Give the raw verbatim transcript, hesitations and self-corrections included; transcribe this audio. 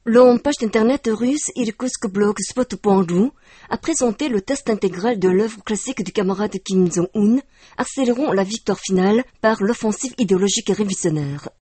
La page d'internet russe irkutskblog spot point ru a présenté le test intégral de l'œuvre classique du camarade Kim Jong-un, accélérant la victoire finale par l'offensive idéologique révisionnaire.